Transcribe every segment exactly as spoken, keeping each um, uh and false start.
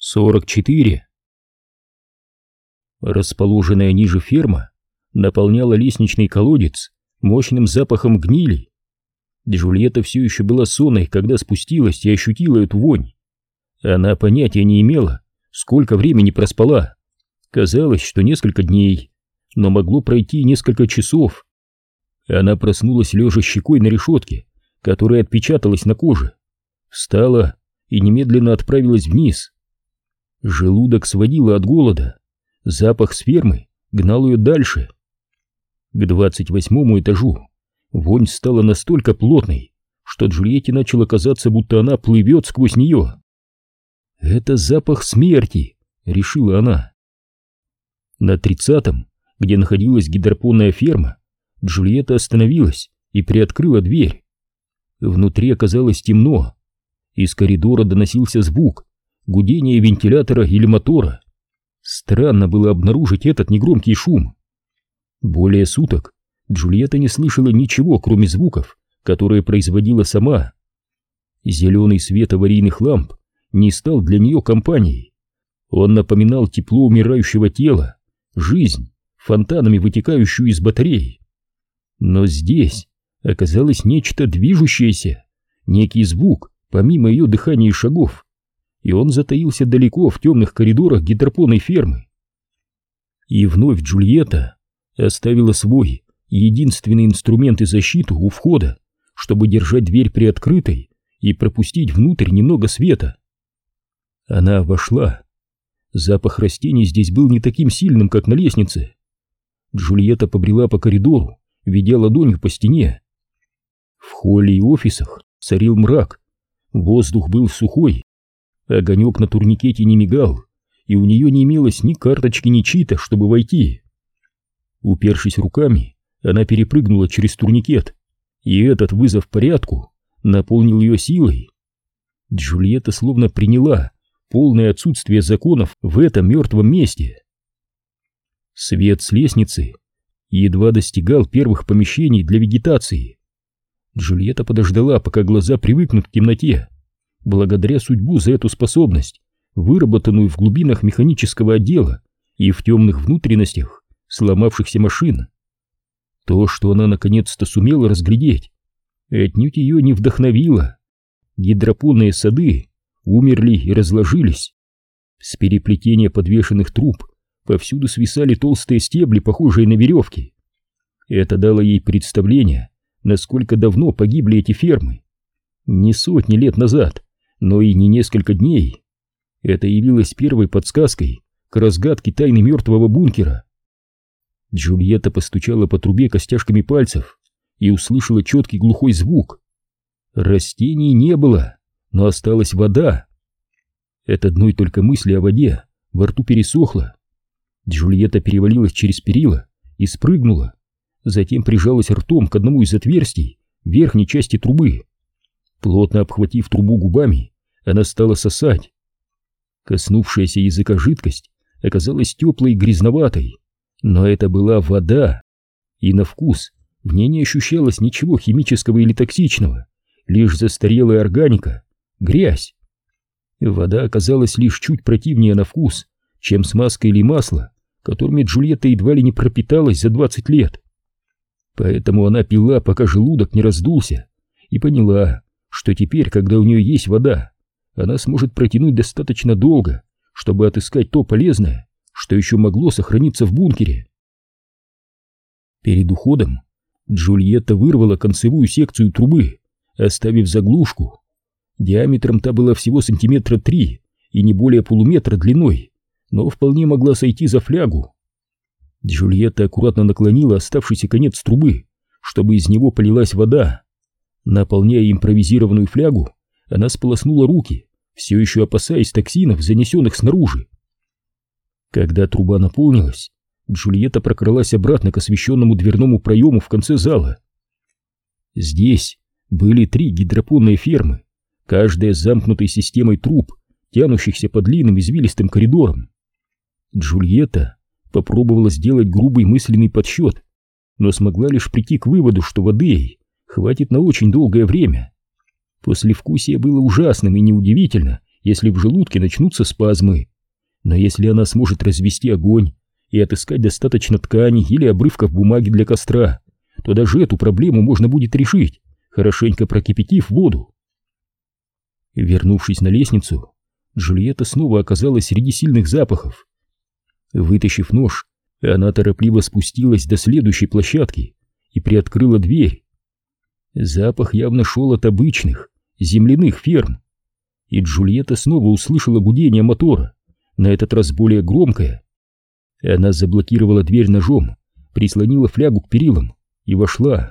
сорок четыре. Расположенная ниже ферма наполняла лестничный колодец мощным запахом гнили. Джульетта все еще была сонной, когда спустилась и ощутила эту вонь. Она понятия не имела, сколько времени проспала. Казалось, что несколько дней, но могло пройти несколько часов. Она проснулась лежа щекой на решетке, которая отпечаталась на коже. Встала и немедленно отправилась вниз. Желудок сводило от голода. Запах с фермы гнал ее дальше. К двадцать восьмому этажу вонь стала настолько плотной, что Джульетте начало казаться, будто она плывет сквозь нее. «Это запах смерти», — решила она. На тридцатом, где находилась гидропонная ферма, Джульетта остановилась и приоткрыла дверь. Внутри оказалось темно. Из коридора доносился звук гудение вентилятора или мотора. Странно было обнаружить этот негромкий шум. Более суток Джульетта не слышала ничего, кроме звуков, которые производила сама. Зеленый свет аварийных ламп не стал для нее компанией. Он напоминал тепло умирающего тела, жизнь, фонтанами вытекающую из батарей. Но здесь оказалось нечто движущееся, некий звук, помимо ее дыхания и шагов, и он затаился далеко в темных коридорах гидропонной фермы. И вновь Джульетта оставила свой единственный инструмент и защиту у входа, чтобы держать дверь приоткрытой и пропустить внутрь немного света. Она вошла. Запах растений здесь был не таким сильным, как на лестнице. Джульетта побрела по коридору, ведя ладонью по стене. В холле и офисах царил мрак, воздух был сухой, огонек на турникете не мигал, и у нее не имелось ни карточки, ни чита, чтобы войти. Упершись руками, она перепрыгнула через турникет, и этот вызов порядку наполнил ее силой. Джульетта словно приняла полное отсутствие законов в этом мертвом месте. Свет с лестницы едва достигал первых помещений для вегетации. Джульетта подождала, пока глаза привыкнут к темноте, благодаря судьбу за эту способность, выработанную в глубинах механического отдела и в темных внутренностях сломавшихся машин. То, что она наконец-то сумела разглядеть, отнюдь ее не вдохновило. Гидропонные сады умерли и разложились. С переплетения подвешенных труб повсюду свисали толстые стебли, похожие на веревки. Это дало ей представление, насколько давно погибли эти фермы. Не сотни лет назад, но и не несколько дней. Это явилось первой подсказкой к разгадке тайны мертвого бункера. Джульетта постучала по трубе костяшками пальцев и услышала четкий глухой звук. Растений не было, но осталась вода. От одной только мысли о воде во рту пересохло. Джульетта перевалилась через перила и спрыгнула, затем прижалась ртом к одному из отверстий верхней части трубы. Плотно обхватив трубу губами, она стала сосать. Коснувшаяся языка жидкость оказалась теплой и грязноватой, но это была вода, и на вкус в ней не ощущалось ничего химического или токсичного, лишь застарелая органика, грязь. Вода оказалась лишь чуть противнее на вкус, чем смазка или масло, которыми Джульетта едва ли не пропиталась за двадцать лет. Поэтому она пила, пока желудок не раздулся, и поняла, что теперь, когда у нее есть вода, она сможет протянуть достаточно долго, чтобы отыскать то полезное, что еще могло сохраниться в бункере. Перед уходом Джульетта вырвала концевую секцию трубы, оставив заглушку. Диаметром та была всего сантиметра три и не более полуметра длиной, но вполне могла сойти за флягу. Джульетта аккуратно наклонила оставшийся конец трубы, чтобы из него полилась вода. Наполняя импровизированную флягу, она сполоснула руки, все еще опасаясь токсинов, занесенных снаружи. Когда труба наполнилась, Джульетта прокралась обратно к освещенному дверному проему в конце зала. Здесь были три гидропонные фермы, каждая с замкнутой системой труб, тянущихся по длинным извилистым коридорам. Джульетта попробовала сделать грубый мысленный подсчет, но смогла лишь прийти к выводу, что воды ей хватит на очень долгое время. Послевкусие было ужасным, и неудивительно, если в желудке начнутся спазмы. Но если она сможет развести огонь и отыскать достаточно ткани или обрывков бумаги для костра, то даже эту проблему можно будет решить, хорошенько прокипятив воду. Вернувшись на лестницу, Джульетта снова оказалась среди сильных запахов. Вытащив нож, она торопливо спустилась до следующей площадки и приоткрыла дверь. Запах явно шел от обычных земляных ферм, и Джульетта снова услышала гудение мотора, на этот раз более громкое. Она заблокировала дверь ножом, прислонила флягу к перилам и вошла.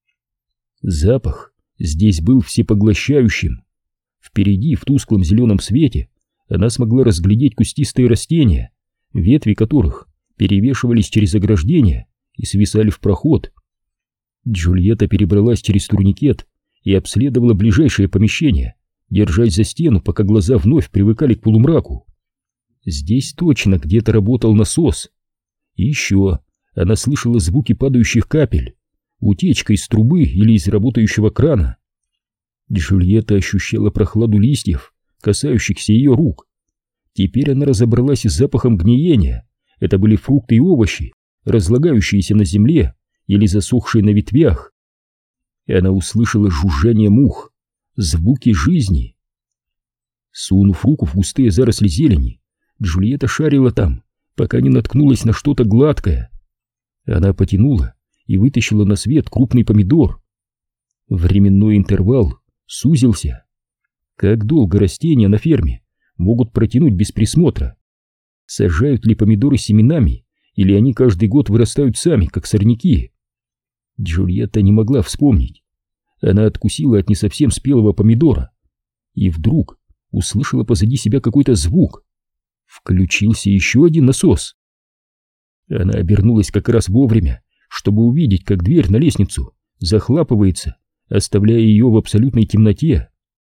Запах здесь был всепоглощающим. Впереди, в тусклом зеленом свете, она смогла разглядеть кустистые растения, ветви которых перевешивались через ограждение и свисали в проход. Джульетта перебралась через турникет и обследовала ближайшее помещение, держась за стену, пока глаза вновь привыкали к полумраку. Здесь точно где-то работал насос. И еще она слышала звуки падающих капель, утечка из трубы или из работающего крана. Джульетта ощущала прохладу листьев, касающихся ее рук. Теперь она разобралась с запахом гниения. Это были фрукты и овощи, разлагающиеся на земле или засохшие на ветвях. И она услышала жужжание мух, звуки жизни. Сунув руку в густые заросли зелени, Джульетта шарила там, пока не наткнулась на что-то гладкое. Она потянула и вытащила на свет крупный помидор. Временной интервал сузился. Как долго растения на ферме могут протянуть без присмотра? Сажают ли помидоры семенами, или они каждый год вырастают сами, как сорняки? Джульетта не могла вспомнить. Она откусила от не совсем спелого помидора и вдруг услышала позади себя какой-то звук. Включился еще один насос. Она обернулась как раз вовремя, чтобы увидеть, как дверь на лестницу захлапывается, оставляя ее в абсолютной темноте.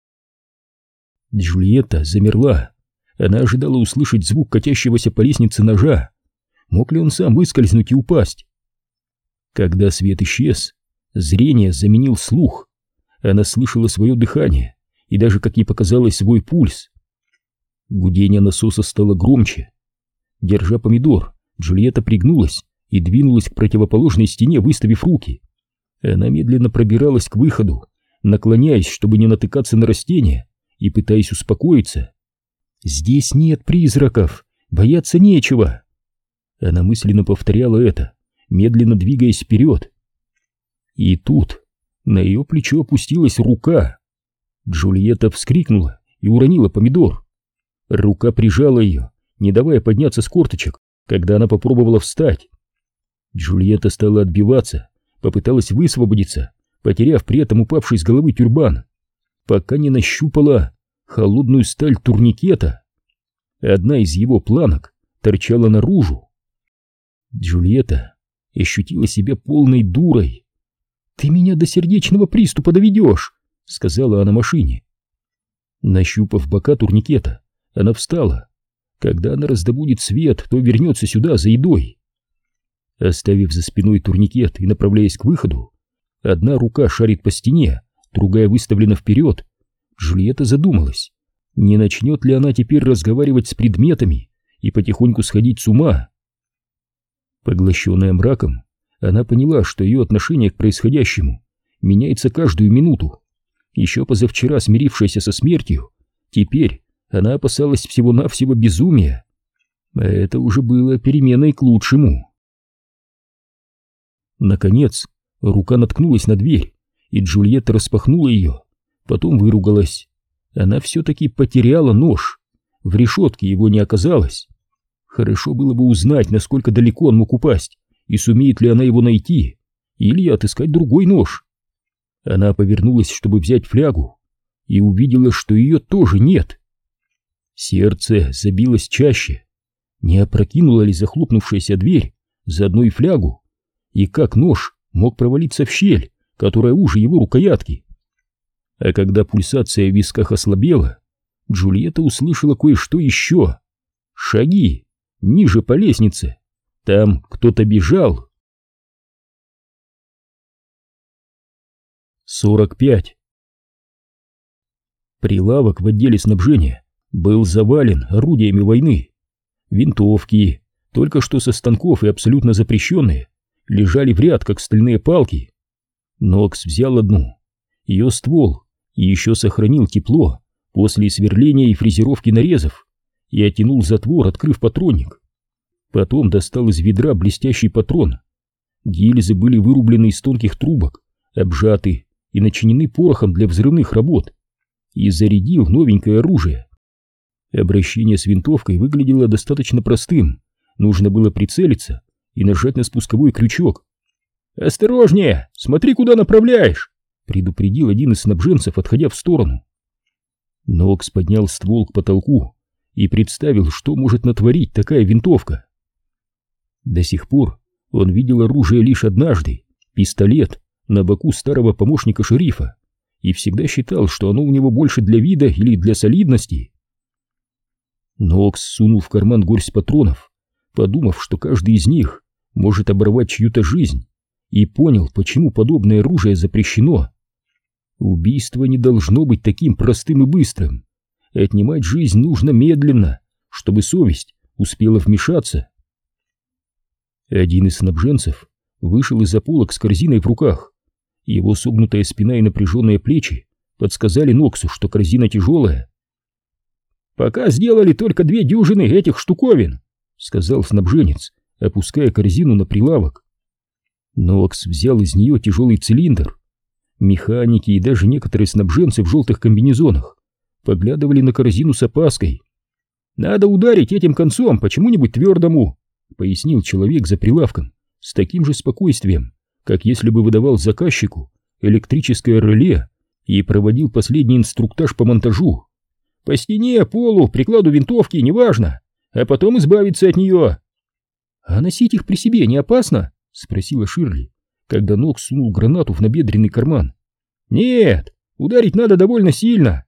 Джульетта замерла. Она ожидала услышать звук катящегося по лестнице ножа. Мог ли он сам выскользнуть и упасть? Когда свет исчез, зрение заменил слух. Она слышала свое дыхание и даже, как ей показалось, свой пульс. Гудение насоса стало громче. Держа помидор, Джульетта пригнулась и двинулась к противоположной стене, выставив руки. Она медленно пробиралась к выходу, наклоняясь, чтобы не натыкаться на растения, и пытаясь успокоиться. «Здесь нет призраков, бояться нечего!» Она мысленно повторяла это, медленно двигаясь вперед. И тут на ее плечо опустилась рука. Джульетта вскрикнула и уронила помидор. Рука прижала ее, не давая подняться с корточек, когда она попробовала встать. Джульетта стала отбиваться, попыталась высвободиться, потеряв при этом упавший с головы тюрбан, пока не нащупала холодную сталь турникета. Одна из его планок торчала наружу. Джульетта ощутила себя полной дурой. «Ты меня до сердечного приступа доведешь», — сказала она машине. Нащупав бока турникета, она встала. Когда она раздобудет свет, то вернется сюда за едой. Оставив за спиной турникет и направляясь к выходу, одна рука шарит по стене, другая выставлена вперед. Джульетта задумалась, не начнет ли она теперь разговаривать с предметами и потихоньку сходить с ума. Поглощенная мраком, она поняла, что ее отношение к происходящему меняется каждую минуту. Еще позавчера смирившаяся со смертью, теперь она опасалась всего-навсего безумия. А это уже было переменой к лучшему. Наконец, рука наткнулась на дверь, и Джульетта распахнула ее, потом выругалась. Она все-таки потеряла нож. В решетке его не оказалось. Хорошо было бы узнать, насколько далеко он мог упасть, и сумеет ли она его найти, или отыскать другой нож. Она повернулась, чтобы взять флягу, и увидела, что ее тоже нет. Сердце забилось чаще. Не опрокинула ли захлопнувшаяся дверь заодно и флягу? И как нож мог провалиться в щель, которая уже его рукоятки? А когда пульсация в висках ослабела, Джульетта услышала кое-что еще. Шаги ниже по лестнице. Там кто-то бежал. сорок пять. Прилавок в отделе снабжения был завален орудиями войны. Винтовки, только что со станков и абсолютно запрещенные, лежали в ряд, как стальные палки. Нокс взял одну, ее ствол, и еще сохранил тепло после сверления и фрезеровки нарезов, и оттянул затвор, открыв патронник. Потом достал из ведра блестящий патрон. Гильзы были вырублены из тонких трубок, обжаты и начинены порохом для взрывных работ, и зарядил новенькое оружие. Обращение с винтовкой выглядело достаточно простым, нужно было прицелиться и нажать на спусковой крючок. «Осторожнее, смотри, куда направляешь!» — предупредил один из снабженцев, отходя в сторону. Нокс поднял ствол к потолку и представил, что может натворить такая винтовка. До сих пор он видел оружие лишь однажды — пистолет на боку старого помощника шерифа, и всегда считал, что оно у него больше для вида или для солидности. Нокс сунул в карман горсть патронов, подумав, что каждый из них может оборвать чью-то жизнь, и понял, почему подобное оружие запрещено. Убийство не должно быть таким простым и быстрым. Отнимать жизнь нужно медленно, чтобы совесть успела вмешаться. Один из снабженцев вышел из-за полок с корзиной в руках. Его согнутая спина и напряженные плечи подсказали Ноксу, что корзина тяжелая. «Пока сделали только две дюжины этих штуковин», — сказал снабженец, опуская корзину на прилавок. Нокс взял из нее тяжелый цилиндр. Механики и даже некоторые снабженцы в желтых комбинезонах поглядывали на корзину с опаской. «Надо ударить этим концом по чему-нибудь твердому», — пояснил человек за прилавком с таким же спокойствием, как если бы выдавал заказчику электрическое реле и проводил последний инструктаж по монтажу. «По стене, полу, прикладу винтовки, неважно, а потом избавиться от нее». «А носить их при себе не опасно?» — спросила Ширли, когда Нокс сунул гранату в набедренный карман. «Нет, ударить надо довольно сильно».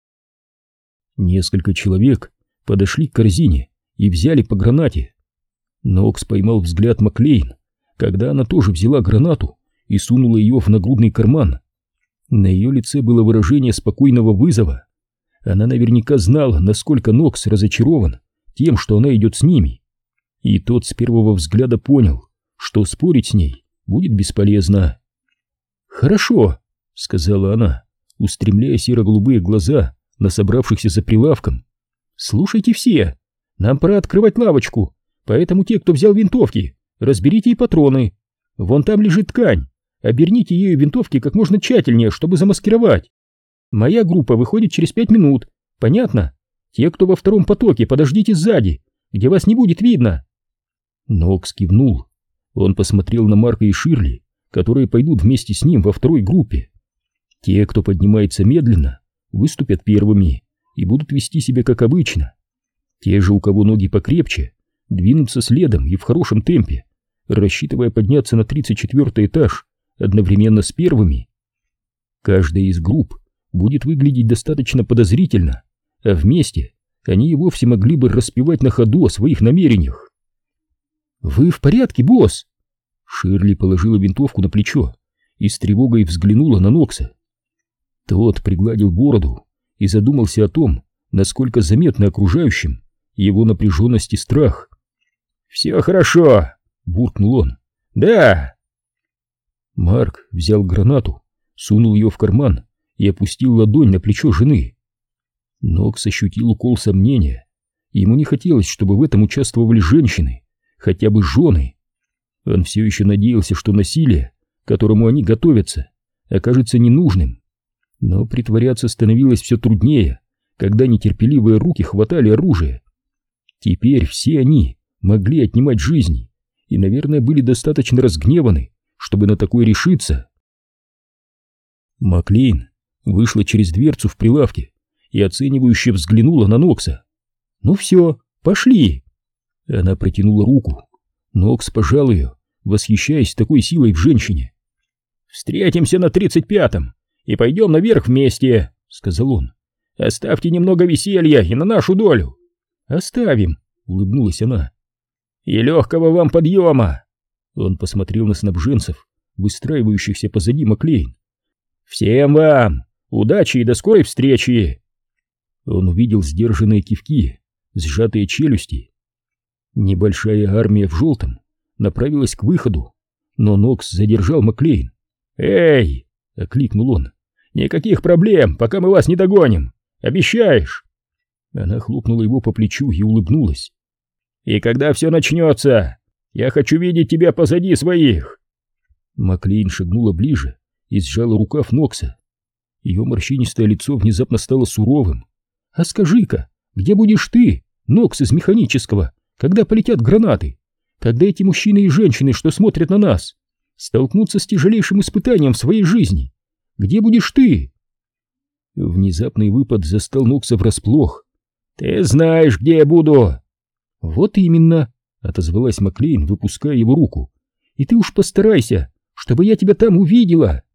Несколько человек подошли к корзине и взяли по гранате. Нокс поймал взгляд Маклейн, когда она тоже взяла гранату и сунула ее в нагрудный карман. На ее лице было выражение спокойного вызова. Она наверняка знала, насколько Нокс разочарован тем, что она идет с ними. И тот с первого взгляда понял, что спорить с ней будет бесполезно. «Хорошо», — сказала она, устремляя серо-голубые глаза на собравшихся за прилавком. «Слушайте все, нам пора открывать лавочку, поэтому те, кто взял винтовки, разберите и патроны. Вон там лежит ткань, оберните ею винтовки как можно тщательнее, чтобы замаскировать. Моя группа выходит через пять минут, понятно? Те, кто во втором потоке, подождите сзади, где вас не будет видно». Нокс кивнул. Он посмотрел на Марка и Ширли, которые пойдут вместе с ним во второй группе. Те, кто поднимается медленно, выступят первыми и будут вести себя как обычно. Те же, у кого ноги покрепче, двинутся следом и в хорошем темпе, рассчитывая подняться на тридцать четвёртый этаж одновременно с первыми. Каждая из групп будет выглядеть достаточно подозрительно, а вместе они и вовсе могли бы распевать на ходу о своих намерениях. «Вы в порядке, босс?» Ширли положила винтовку на плечо и с тревогой взглянула на Нокса. Тот пригладил бороду и задумался о том, насколько заметны окружающим его напряженность и страх. «Все хорошо», — буркнул он. «Да». Марк взял гранату, сунул ее в карман и опустил ладонь на плечо жены. Нокс ощутил укол сомнения. Ему не хотелось, чтобы в этом участвовали женщины, хотя бы жены. Он все еще надеялся, что насилие, к которому они готовятся, окажется ненужным. Но притворяться становилось все труднее, когда нетерпеливые руки хватали оружие. Теперь все они могли отнимать жизни и, наверное, были достаточно разгневаны, чтобы на такое решиться. Маклейн вышла через дверцу в прилавке и оценивающе взглянула на Нокса. «Ну все, пошли!» Она протянула руку. Нокс пожал ее, восхищаясь такой силой в женщине. «Встретимся на тридцать пятом и пойдем наверх вместе», — сказал он. «Оставьте немного веселья и на нашу долю». «Оставим», — улыбнулась она. «И легкого вам подъема!» Он посмотрел на снабженцев, выстраивающихся позади Маклейн. «Всем вам! Удачи и до скорой встречи!» Он увидел сдержанные кивки, сжатые челюсти. Небольшая армия в желтом направилась к выходу, но Нокс задержал Маклейн. «Эй!» — окликнул он. «Никаких проблем, пока мы вас не догоним! Обещаешь?» Она хлопнула его по плечу и улыбнулась. «И когда все начнется, я хочу видеть тебя позади своих!» Маклейн шагнула ближе и сжала рукав Нокса. Ее морщинистое лицо внезапно стало суровым. «А скажи-ка, где будешь ты, Нокс из механического, когда полетят гранаты? Когда эти мужчины и женщины, что смотрят на нас, столкнутся с тяжелейшим испытанием в своей жизни? Где будешь ты?» Внезапный выпад застал Нокса врасплох. «Ты знаешь, где я буду!» «Вот именно!» — отозвалась Маклейн, выпуская его руку. «И ты уж постарайся, чтобы я тебя там увидела!»